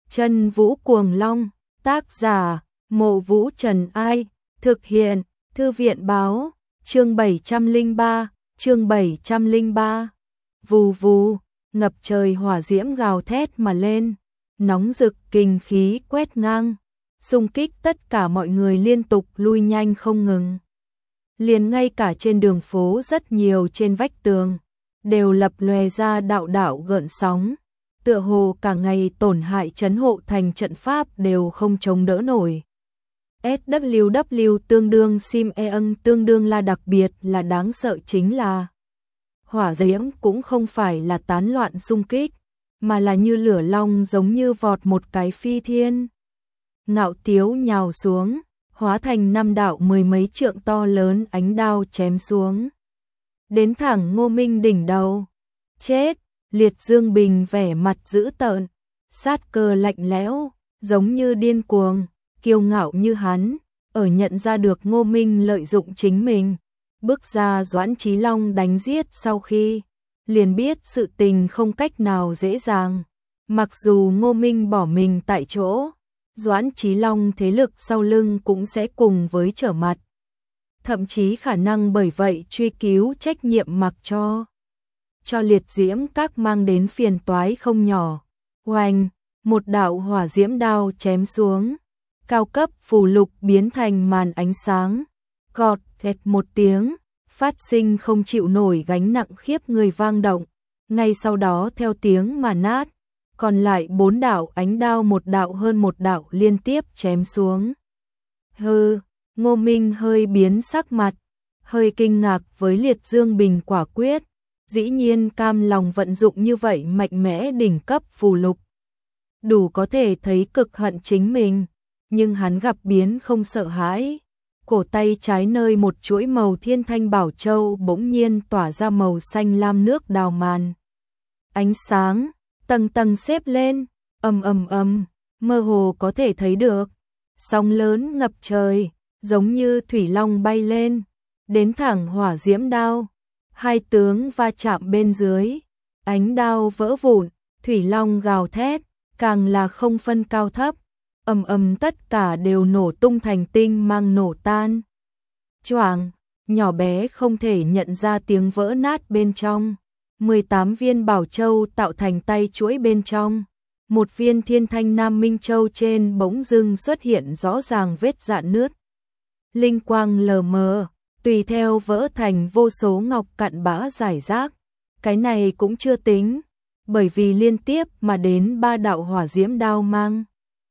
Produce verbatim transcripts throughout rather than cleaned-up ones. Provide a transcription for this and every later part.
Chân Vũ Cuồng Long, tác giả, Mộ Vũ Trần Ai, thực hiện, Thư viện báo, chương bảy trăm lẻ ba, chương bảy trăm lẻ ba. Vù vù, ngập trời hỏa diễm gào thét mà lên, nóng rực kinh khí quét ngang, xung kích tất cả mọi người liên tục lui nhanh không ngừng. Liền ngay cả trên đường phố rất nhiều trên vách tường, đều lập lòe ra đạo đạo gợn sóng, tựa hồ cả ngày tổn hại trấn hộ thành trận pháp đều không chống đỡ nổi. ét vê kép tương đương sim eăng tương đương là đặc biệt là đáng sợ chính là hỏa diễm cũng không phải là tán loạn xung kích, mà là như lửa long giống như vọt một cái phi thiên. Ngạo tiếu nhào xuống, hóa thành năm đạo mười mấy trượng to lớn ánh đao chém xuống. Đến thẳng Ngô Minh đỉnh đầu. Chết! Liệt Dương Bình vẻ mặt dữ tợn, sát cơ lạnh lẽo, giống như điên cuồng, kiêu ngạo như hắn, ở nhận ra được Ngô Minh lợi dụng chính mình, bước ra Doãn Chí Long đánh giết sau khi, liền biết sự tình không cách nào dễ dàng. Mặc dù Ngô Minh bỏ mình tại chỗ, Doãn Chí Long thế lực sau lưng cũng sẽ cùng với trở mặt. Thậm chí khả năng bởi vậy truy cứu trách nhiệm mặc cho. Cho liệt diễm các mang đến phiền toái không nhỏ. Oanh, một đạo hỏa diễm đao chém xuống. Cao cấp phù lục biến thành màn ánh sáng. Gọt kẹt một tiếng, phát sinh không chịu nổi gánh nặng khiếp người vang động. Ngay sau đó theo tiếng mà nát. Còn lại bốn đạo ánh đao một đạo hơn một đạo liên tiếp chém xuống. Hừ, Ngô Minh hơi biến sắc mặt, hơi kinh ngạc với Liệt Dương Bình quả quyết, dĩ nhiên cam lòng vận dụng như vậy mạnh mẽ đỉnh cấp phù lục. Đủ có thể thấy cực hận chính mình, nhưng hắn gặp biến không sợ hãi. Cổ tay trái nơi một chuỗi màu thiên thanh bảo châu bỗng nhiên tỏa ra màu xanh lam nước đào màn. Ánh sáng tầng tầng xếp lên, ầm ầm ầm, mơ hồ có thể thấy được. Sóng lớn ngập trời, giống như thủy long bay lên, đến thẳng hỏa diễm đao. Hai tướng va chạm bên dưới, ánh đao vỡ vụn, thủy long gào thét, càng là không phân cao thấp. Ầm ầm tất cả đều nổ tung thành tinh mang nổ tan. Choảng, nhỏ bé không thể nhận ra tiếng vỡ nát bên trong. mười tám viên bảo châu tạo thành tay chuỗi bên trong. Một viên thiên thanh nam minh châu trên bỗng dưng xuất hiện rõ ràng vết rạn nứt. Linh quang lờ mờ, tùy theo vỡ thành vô số ngọc cặn bã rải rác. Cái này cũng chưa tính, bởi vì liên tiếp mà đến ba đạo hỏa diễm đao mang.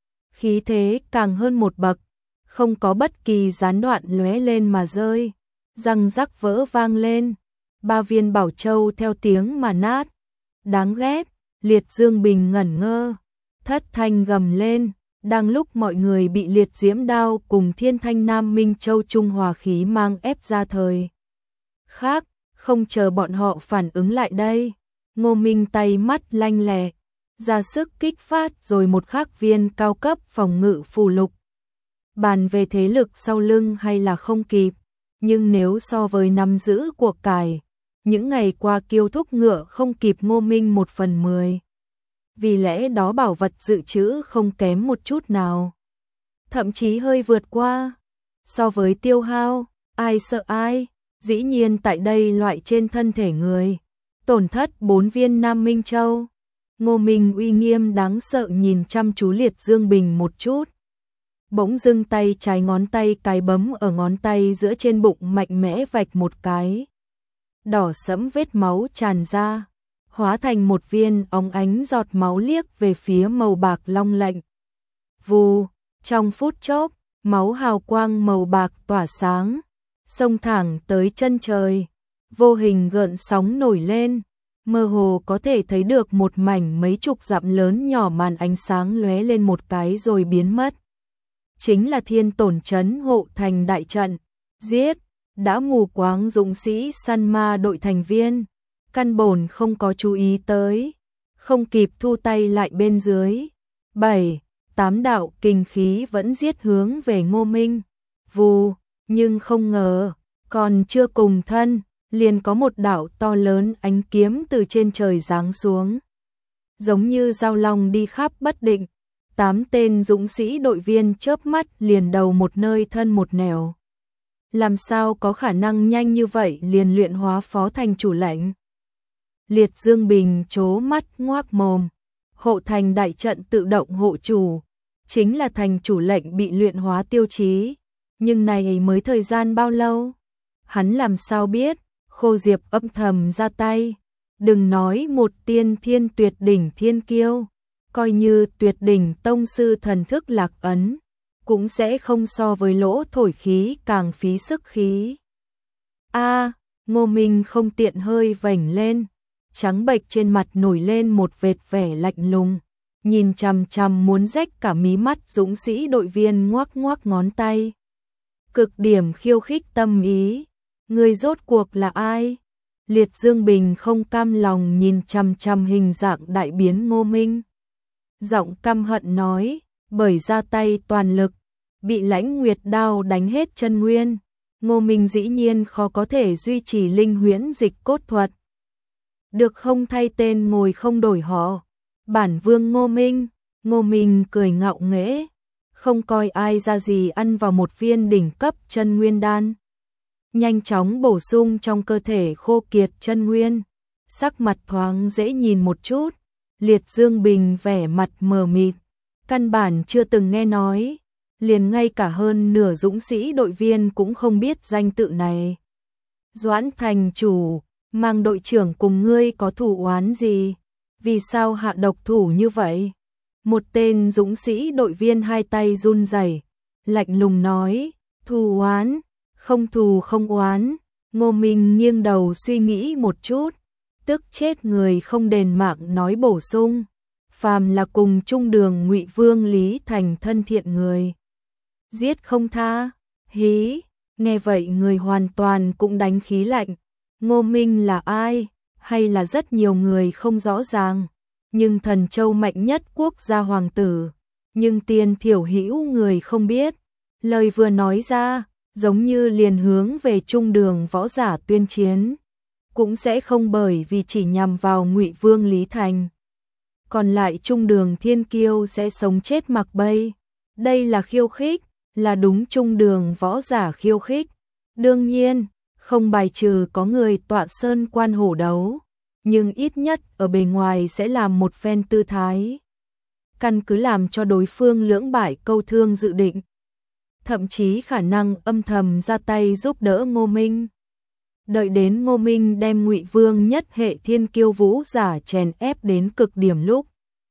Khí thế càng hơn một bậc, không có bất kỳ gián đoạn lóe lên mà rơi. Răng rắc vỡ vang lên. Ba viên bảo châu theo tiếng mà nát. Đáng ghét, Liệt Dương Bình ngẩn ngơ, thất thanh gầm lên, đang lúc mọi người bị liệt diễm đao cùng thiên thanh nam minh châu trung hòa khí mang ép ra thời. Khác, không chờ bọn họ phản ứng lại đây, Ngô Minh tay mắt lanh lẹ, ra sức kích phát rồi một khắc viên cao cấp phòng ngự phù lục. Bàn về thế lực sau lưng hay là không kịp, nhưng nếu so với nắm giữ của cải, những ngày qua kiêu thúc ngựa không kịp Ngô Minh một phần mười. Vì lẽ đó bảo vật dự trữ không kém một chút nào. Thậm chí hơi vượt qua. So với tiêu hao, ai sợ ai, dĩ nhiên tại đây loại trên thân thể người. Tổn thất bốn viên Nam Minh Châu. Ngô Minh uy nghiêm đáng sợ nhìn chăm chú Liệt Dương Bình một chút. Bỗng dưng tay trái ngón tay cái bấm ở ngón tay giữa trên bụng mạnh mẽ vạch một cái. Đỏ sẫm vết máu tràn ra, hóa thành một viên óng ánh giọt máu liếc về phía màu bạc long lệnh. Vù, trong phút chốc, máu hào quang màu bạc tỏa sáng, xông thẳng tới chân trời, vô hình gợn sóng nổi lên, mơ hồ có thể thấy được một mảnh mấy chục dặm lớn nhỏ màn ánh sáng lóe lên một cái rồi biến mất. Chính là thiên tổn trấn hộ thành đại trận, giết. Đã mù quáng dũng sĩ săn ma đội thành viên, căn bổn không có chú ý tới, không kịp thu tay lại bên dưới. Bảy, tám đạo kinh khí vẫn giết hướng về Ngô Minh. Vù, nhưng không ngờ, còn chưa cùng thân, liền có một đạo to lớn ánh kiếm từ trên trời giáng xuống. Giống như dao long đi khắp bất định, Tám tên dũng sĩ đội viên chớp mắt liền đầu một nơi thân một nẻo. Làm sao có khả năng nhanh như vậy liền luyện hóa phó thành chủ lệnh? Liệt Dương Bình trố mắt ngoác mồm. Hộ thành đại trận tự động hộ chủ, chính là thành chủ lệnh bị luyện hóa tiêu chí. Nhưng này mới thời gian bao lâu? Hắn làm sao biết? Khô Diệp âm thầm ra tay. Đừng nói một tiên thiên tuyệt đỉnh thiên kiêu, coi như tuyệt đỉnh tông sư thần thức lạc ấn, cũng sẽ không so với lỗ thổi khí càng phí sức khí. A, Ngô Minh không tiện hơi vểnh lên, trắng bệch trên mặt nổi lên một vệt vẻ lạnh lùng, nhìn chằm chằm muốn rách cả mí mắt dũng sĩ đội viên ngoác ngoác ngón tay. Cực điểm khiêu khích tâm ý, người rốt cuộc là ai? Liệt Dương Bình không cam lòng nhìn chằm chằm hình dạng đại biến Ngô Minh. Giọng căm hận nói, bởi ra tay toàn lực, bị Lãnh Nguyệt đao đánh hết chân nguyên, Ngô Minh dĩ nhiên khó có thể duy trì linh huyễn dịch cốt thuật. Được không thay tên ngồi không đổi họ, bản vương Ngô Minh. Ngô Minh cười ngạo nghễ, không coi ai ra gì ăn vào một viên đỉnh cấp chân nguyên đan. Nhanh chóng bổ sung trong cơ thể khô kiệt chân nguyên, sắc mặt thoáng dễ nhìn một chút. Liệt Dương Bình vẻ mặt mờ mịt, căn bản chưa từng nghe nói, liền ngay cả hơn nửa dũng sĩ đội viên cũng không biết danh tự này. Doãn thành chủ, Mang đội trưởng cùng ngươi có thù oán gì? Vì sao hạ độc thủ như vậy? Một tên dũng sĩ đội viên hai tay run rẩy, lạnh lùng nói, thù oán, không thù không oán. Ngô Minh nghiêng đầu suy nghĩ một chút, tức chết người không đền mạng nói bổ sung, phàm là cùng chung đường Ngụy Vương Lý Thành thân thiện người, giết không tha. Hí, nghe vậy người hoàn toàn cũng đánh khí lạnh. Ngô Minh là ai, hay là rất nhiều người không rõ ràng, nhưng Thần Châu mạnh nhất quốc gia hoàng tử, nhưng tiền thiểu hữu người không biết. Lời vừa nói ra, giống như liền hướng về chung đường võ giả tuyên chiến, cũng sẽ không bởi vì chỉ nhằm vào Ngụy Vương Lý Thành. Còn lại chung đường thiên kiêu sẽ sống chết mặc bay. Đây là khiêu khích, là đúng chung đường võ giả khiêu khích. Đương nhiên, không bài trừ có người tọa sơn quan hổ đấu, nhưng ít nhất ở bề ngoài sẽ làm một phen tư thái, căn cứ làm cho đối phương lưỡng bại câu thương dự định, thậm chí khả năng âm thầm ra tay giúp đỡ Ngô Minh. Đợi đến Ngô Minh đem Ngụy Vương nhất hệ thiên kiêu vũ giả chèn ép đến cực điểm lúc,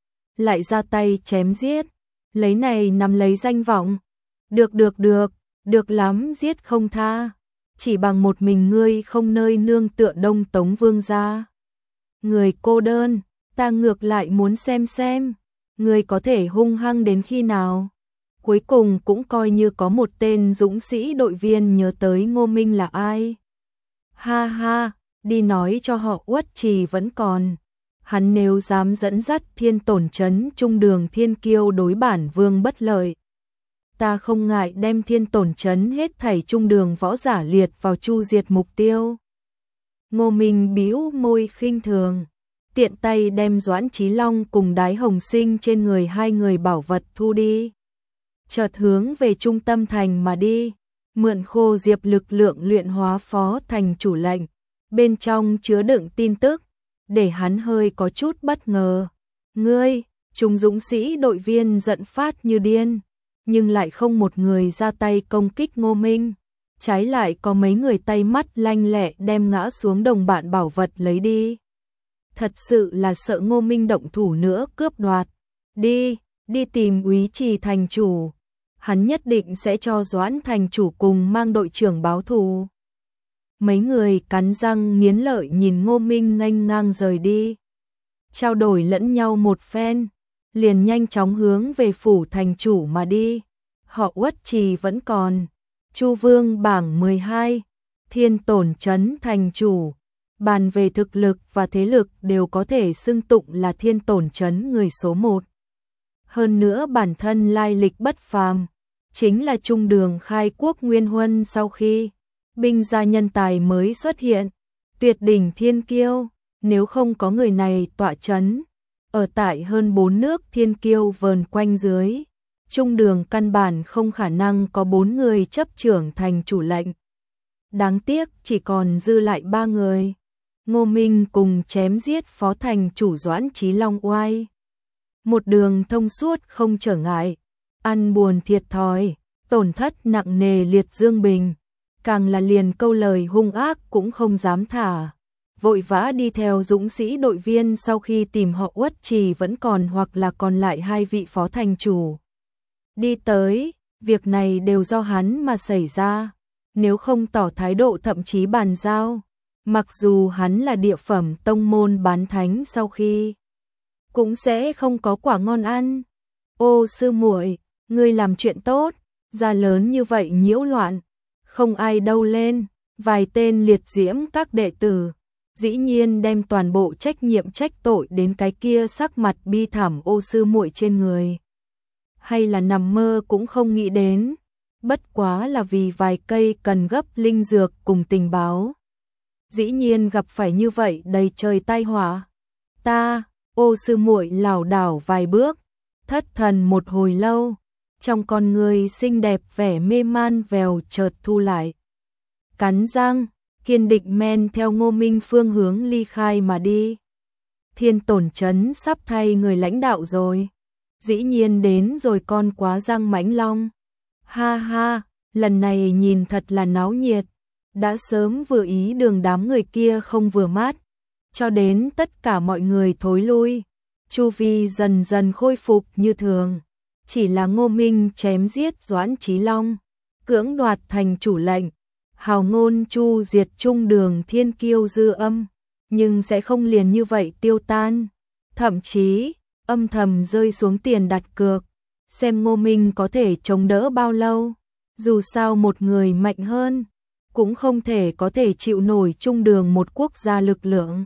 lại ra tay chém giết, lấy này nắm lấy danh vọng. Được được được, được lắm, giết không tha. Chỉ bằng một mình ngươi không nơi nương tựa Đông Tống Vương gia. Người cô đơn, ta ngược lại muốn xem xem, ngươi có thể hung hăng đến khi nào. Cuối cùng cũng coi như có một tên dũng sĩ đội viên nhớ tới Ngô Minh là ai. Ha ha, đi nói cho họ Uất Trì vẫn còn. Hắn nếu dám dẫn dắt thiên tổn trấn chung đường thiên kiêu đối bản vương bất lợi, ta không ngại đem thiên tổn trấn hết thảy chung đường võ giả liệt vào chu diệt mục tiêu. Ngô Minh bĩu môi khinh thường, tiện tay đem Doãn Chí Long cùng Đái Hồng Sinh trên người hai người bảo vật thu đi, chợt hướng về trung tâm thành mà đi, mượn Khô Diệp lực lượng luyện hóa phó thành chủ lệnh, bên trong chứa đựng tin tức, để hắn hơi có chút bất ngờ. Ngươi, chúng dũng sĩ đội viên giận phát như điên, nhưng lại không một người ra tay công kích Ngô Minh, trái lại có mấy người tay mắt lanh lẹ đem ngã xuống đồng bạn bảo vật lấy đi. Thật sự là sợ Ngô Minh động thủ nữa cướp đoạt. Đi, đi tìm Úy Trì thành chủ, hắn nhất định sẽ cho Doãn thành chủ cùng Mang đội trưởng báo thù. Mấy người cắn răng nghiến lợi nhìn Ngô Minh nghênh ngang rời đi, trao đổi lẫn nhau một phen, liền nhanh chóng hướng về phủ thành chủ mà đi. Họ Uất Trì vẫn còn. Chu Vương bảng mười hai, thiên tổn trấn thành chủ, bàn về thực lực và thế lực đều có thể xưng tụng là thiên tổn trấn người số một. Hơn nữa bản thân lai lịch bất phàm, chính là trung đường khai quốc nguyên huân sau khi binh gia nhân tài mới xuất hiện, tuyệt đỉnh thiên kiêu. Nếu không có người này tọa trấn, ở tại hơn bốn nước thiên kiêu vờn quanh dưới. Trung đường căn bản không khả năng có bốn người chấp trưởng thành chủ lệnh. Đáng tiếc chỉ còn dư lại ba người. Ngô Minh cùng chém giết phó thành chủ Doãn Chí Long oai. Một đường thông suốt không trở ngại, ăn buồn thiệt thòi, tổn thất nặng nề liệt dương bình. Càng là liền câu lời hung ác cũng không dám thả. Vội vã đi theo dũng sĩ đội viên sau khi tìm họ Uất Trì vẫn còn hoặc là còn lại hai vị phó thành chủ. Đi tới, việc này đều do hắn mà xảy ra, nếu không tỏ thái độ thậm chí bàn giao. Mặc dù hắn là địa phẩm tông môn bán thánh sau khi, cũng sẽ không có quả ngon ăn. Ô sư muội, ngươi làm chuyện tốt, ra lớn như vậy nhiễu loạn, không ai đâu lên, vài tên liệt diễm các đệ tử. Dĩ nhiên đem toàn bộ trách nhiệm trách tội đến cái kia sắc mặt bi thảm ô sư muội trên người. Hay là nằm mơ cũng không nghĩ đến, bất quá là vì vài cây cần gấp linh dược cùng tình báo. Dĩ nhiên gặp phải như vậy đầy trời tai họa. Ta, ô sư muội lảo đảo vài bước, thất thần một hồi lâu, trong con người xinh đẹp vẻ mê man vèo chợt thu lại. Cắn răng, kiên định men theo Ngô Minh phương hướng ly khai mà đi. Thiên Tổn Trấn sắp thay người lãnh đạo rồi. Dĩ nhiên đến rồi con quá răng mãnh long. Ha ha, lần này nhìn thật là náo nhiệt. Đã sớm vừa ý đường đám người kia không vừa mắt. Cho đến tất cả mọi người thối lui. Chu vi dần dần khôi phục như thường. Chỉ là Ngô Minh chém giết Doãn Chí Long, cưỡng đoạt thành chủ lệnh. Hào ngôn chu diệt trung đường thiên kiêu dư âm, nhưng sẽ không liền như vậy tiêu tan. Thậm chí, âm thầm rơi xuống tiền đặt cược, xem Ngô Minh có thể chống đỡ bao lâu. Dù sao một người mạnh hơn, cũng không thể có thể chịu nổi trung đường một quốc gia lực lượng.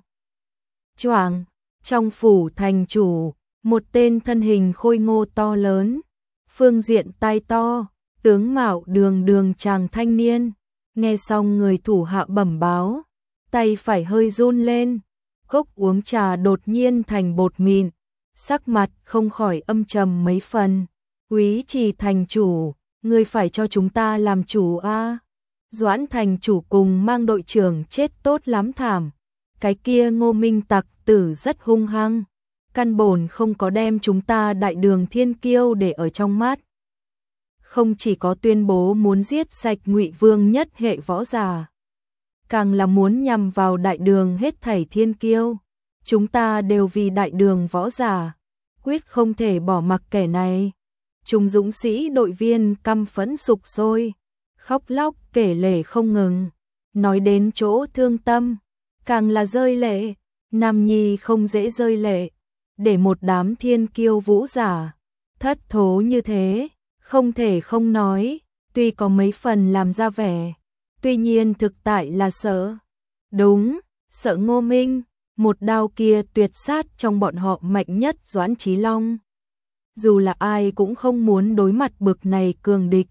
Choảng, trong phủ thành chủ, một tên thân hình khôi ngô to lớn, phương diện tai to, tướng mạo đường đường chàng thanh niên. Nghe xong người thủ hạ bẩm báo, tay phải hơi run lên, cốc uống trà đột nhiên thành bột mịn, sắc mặt không khỏi âm trầm mấy phần. Úy Trì thành chủ, ngươi phải cho chúng ta làm chủ a. Doãn thành chủ cùng mang đội trưởng chết tốt lắm thảm. Cái kia Ngô Minh tặc tử rất hung hăng, căn bổn không có đem chúng ta đại đường thiên kiêu để ở trong mắt. Không chỉ có tuyên bố muốn giết sạch Ngụy Vương nhất hệ võ giả, càng là muốn nhằm vào đại đường hết thảy thiên kiêu. Chúng ta đều vì đại đường võ giả, quyết không thể bỏ mặc kẻ này. Chúng dũng sĩ đội viên căm phẫn sục sôi, khóc lóc kể lể không ngừng, nói đến chỗ thương tâm, càng là rơi lệ. Nam nhi không dễ rơi lệ, để một đám thiên kiêu vũ giả thất thố như thế. Không thể không nói, tuy có mấy phần làm ra vẻ, tuy nhiên thực tại là sợ. Đúng, sợ Ngô Minh, một đao kia tuyệt sát trong bọn họ mạnh nhất Doãn Chí Long. Dù là ai cũng không muốn đối mặt bực này cường địch.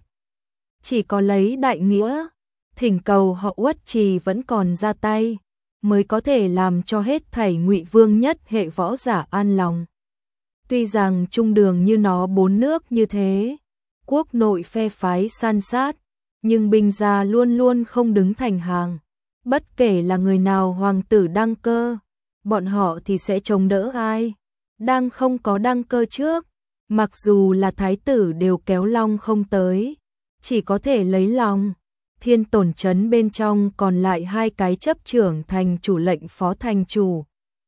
Chỉ có lấy đại nghĩa, thỉnh cầu họ Uất Trì vẫn còn ra tay, mới có thể làm cho hết thảy Ngụy Vương nhất hệ võ giả an lòng. Tuy rằng trung đường như nó bốn nước như thế, quốc nội phe phái san sát, nhưng binh gia luôn luôn không đứng thành hàng. Bất kể là người nào hoàng tử đăng cơ, bọn họ thì sẽ chống đỡ ai. Đang không có đăng cơ trước, mặc dù là thái tử đều kéo long không tới, chỉ có thể lấy lòng. Thiên Tổn Trấn bên trong còn lại hai cái chấp trưởng thành chủ lệnh phó thành chủ.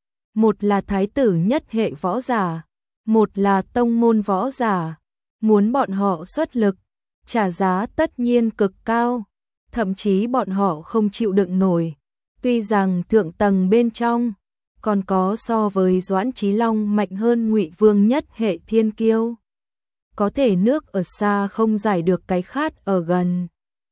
Một là thái tử nhất hệ võ giả, một là tông môn võ giả. Muốn bọn họ xuất lực, trả giá tất nhiên cực cao, thậm chí bọn họ không chịu đựng nổi. Tuy rằng thượng tầng bên trong còn có so với Doãn Chí Long mạnh hơn Ngụy Vương nhất hệ thiên kiêu, có thể nước ở xa không giải được cái khát ở gần.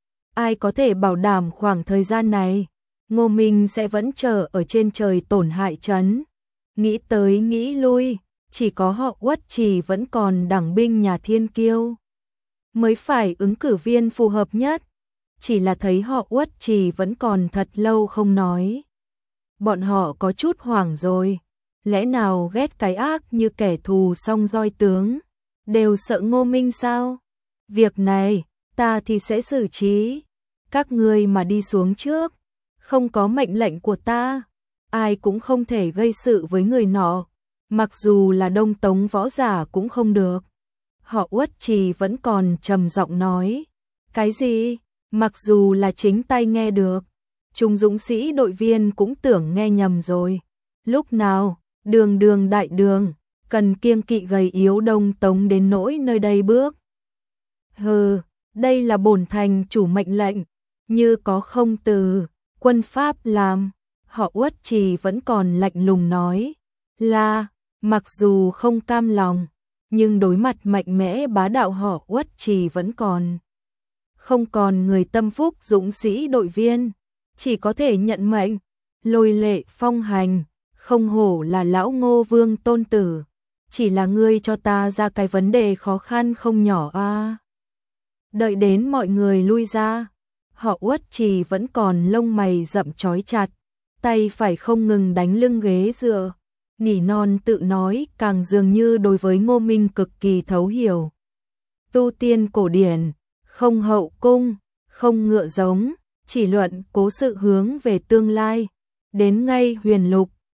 Ai có thể bảo đảm khoảng thời gian này Ngô Minh sẽ vẫn chờ ở trên trời tổn hại trấn? Nghĩ tới nghĩ lui, chỉ có họ Uất Trì vẫn còn đẳng binh nhà thiên kiêu mới phải ứng cử viên phù hợp nhất. Chỉ là thấy họ Uất Trì vẫn còn thật lâu không nói, bọn họ có chút hoảng rồi. lẽ nào ghét cái ác như kẻ thù song roi tướng, đều sợ Ngô Minh sao? Việc này, ta thì sẽ xử trí, các ngươi mà đi xuống trước, không có mệnh lệnh của ta, ai cũng không thể gây sự với người nọ, mặc dù là Đông Tống võ giả cũng không được. Họ Uất Trì vẫn còn trầm giọng nói, cái gì? Mặc dù là chính tay nghe được, chúng dũng sĩ đội viên cũng tưởng nghe nhầm rồi. Lúc nào, đường đường đại đường, cần kiêng kỵ gầy yếu Đông Tống đến nỗi nơi đây bước. Hừ, đây là bổn thành chủ mệnh lệnh, như có không từ, quân pháp làm. Họ Uất Trì vẫn còn lạnh lùng nói, là, mặc dù không cam lòng, nhưng đối mặt mạnh mẽ bá đạo họ Uất Trì vẫn còn. Không còn người tâm phúc dũng sĩ đội viên, chỉ có thể nhận mệnh, lôi lệ phong hành, không hổ là lão Ngô Vương tôn tử, chỉ là ngươi cho ta ra cái vấn đề khó khăn không nhỏ a. À. Đợi đến mọi người lui ra, họ Uất Trì vẫn còn lông mày rậm chói chặt, tay phải không ngừng đánh lưng ghế dựa, nỉ non tự nói, càng dường như đối với Ngô Minh cực kỳ thấu hiểu. Tu tiên cổ điển, không hậu cung, không ngựa giống, chỉ luận cố sự hướng về tương lai, đến ngay huyền lục,